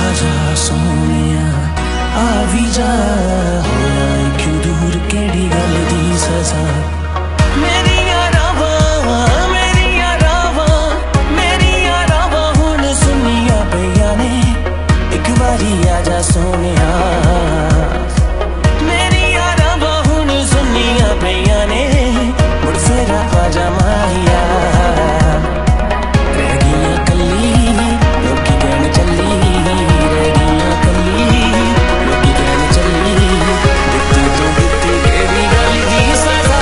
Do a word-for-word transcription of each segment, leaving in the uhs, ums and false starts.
आजा सोनिया आ भी जा, होया क्यों दूर केड़ी गल दी सजा। मेरी यारावा मेरी यारावा मेरी यारावा हुण सुनिया पईया ने, एक बारी आजा सोनिया। मेरी यारावा हुण सुनिया पईया ने, मुड़ फेरा आजा माहिया। रह गईयां कल्ली लोकी कहण चली, रह गईयां कल्ली लोकी कहण चली, दित्ती तू दित्ती केड़ी गल दी सजा।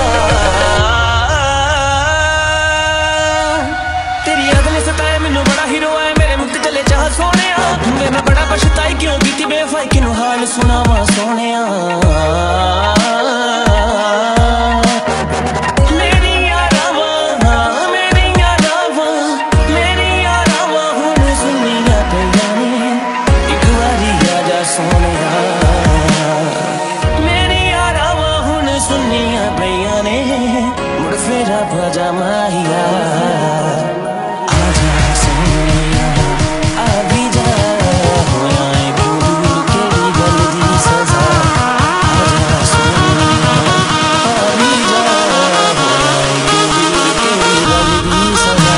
तेरी याद ने सताया मैनू बड़ा हीरो है, मेरे मुक्त चले चाह सोनिया। मैं बड़ा पछताई क्यों बीती बेवफाई, किनू हाल सुनावा सोनिया। मेरी यारावा मेरी यारावा मेरी यारावा हुण सुनिया पईया ने, एक बारी आजा सोनिया। मेरी यारावा हुण सुनिया पईया ने, मुड़ फेरा भजा माहिया। आजा सोनिया आ भी जा, होया क्यों दूर केड़ी गल दी सजा। आजा सोनिया आ भी जा, होया क्यों दूर केड़ी गल दी सजा।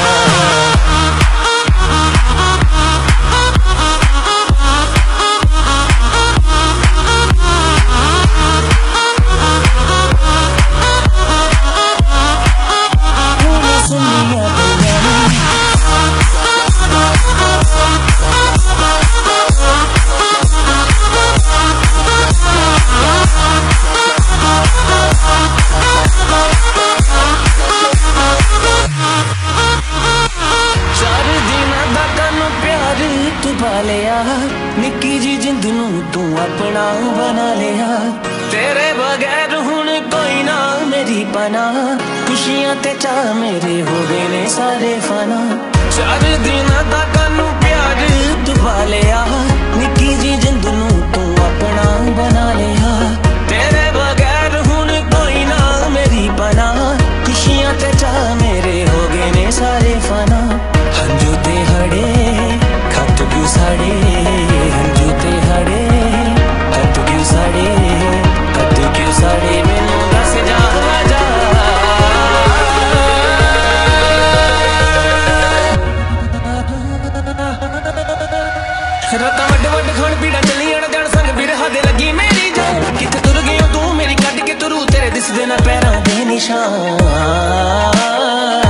हुण सुनिया पईया ने, चार दिनां दा कानू प्यार तू पा लिया, निक्की जी जिंद नू तू अपना बना लिया। तेरे बगैर हुण कोई ना मेरी पना, खुशियां ते चाह मेरे हो गए ने सारे फना। चार दिनां दा कानू प्यार तू पा लिया, निक्की जी जिंद नू तू अपना बना लिया। तेरे बगैर हुण कोई ना मेरी पना, खुशियां ते चाह मेरे हो गए ने सारे फना। हंजू ते हड़े खत क्यों साड़े, हंजू ते हड़े खत क्यों साड़े, खत क्यों साड़े मैनू दस जा जा। रातां वड्ड वड्ड खाण पीड़ा चलियां ना जान, संग बिरहा दे लगी मेरी जान। कित्थे तुर गई तू मेरी कड्ड के तुरू, तेरे दिसदे ना पैरां दे निशान।